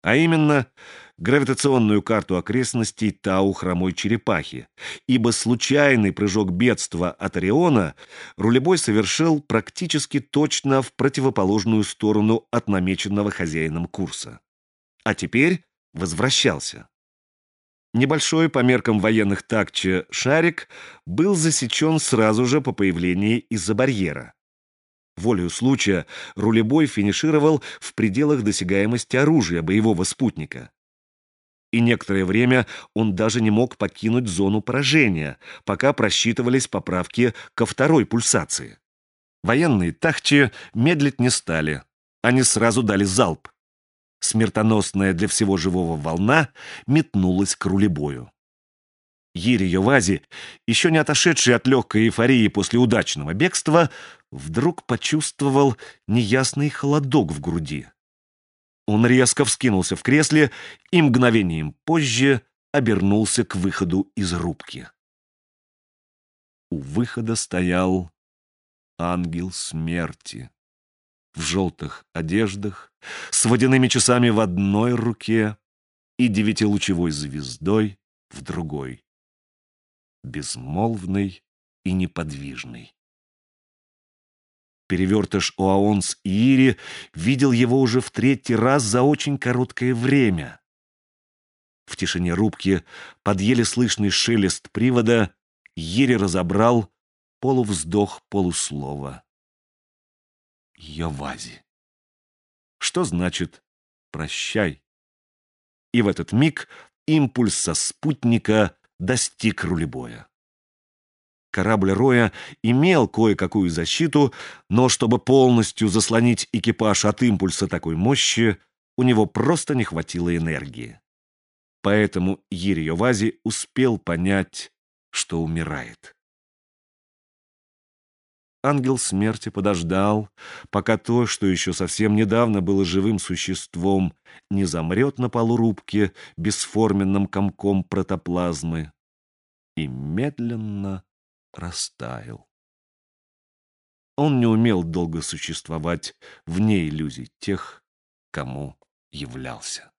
а именно гравитационную карту окрестностей Тау хромой черепахи, ибо случайный прыжок бедства от Ориона рулебой совершил практически точно в противоположную сторону от намеченного хозяином курса. А теперь возвращался. Небольшой по меркам военных такче шарик был засечен сразу же по появлении из-за барьера. Волею случая рулебой финишировал в пределах досягаемости оружия боевого спутника. И некоторое время он даже не мог покинуть зону поражения, пока просчитывались поправки ко второй пульсации. Военные тахчи медлить не стали. Они сразу дали залп. Смертоносная для всего живого волна метнулась к рулебою. Йири Йовази, еще не отошедший от легкой эйфории после удачного бегства, вдруг почувствовал неясный холодок в груди. Он резко вскинулся в кресле и мгновением позже обернулся к выходу из рубки. У выхода стоял ангел смерти в желтых одеждах, с водяными часами в одной руке и 9-лучевой звездой в другой. Безмолвный и неподвижный. Перевертыш Оаонс Иири видел его уже в 3-й раз за очень короткое время. В тишине рубки, под еле слышный шелест привода, Иири разобрал полувздох полуслова. Йовази. Что значит «прощай»? И в этот миг импульс со спутника достиг рулебоя. Корабль Роя имел кое-какую защиту, но чтобы полностью заслонить экипаж от импульса такой мощи, у него просто не хватило энергии. Поэтому Йири Йовази успел понять, что умирает. Ангел смерти подождал, пока то, что еще совсем недавно было живым существом, не замрет на полу рубки бесформенным комком протоплазмы, и медленно растаял. Он не умел долго существовать вне иллюзий тех, кому являлся.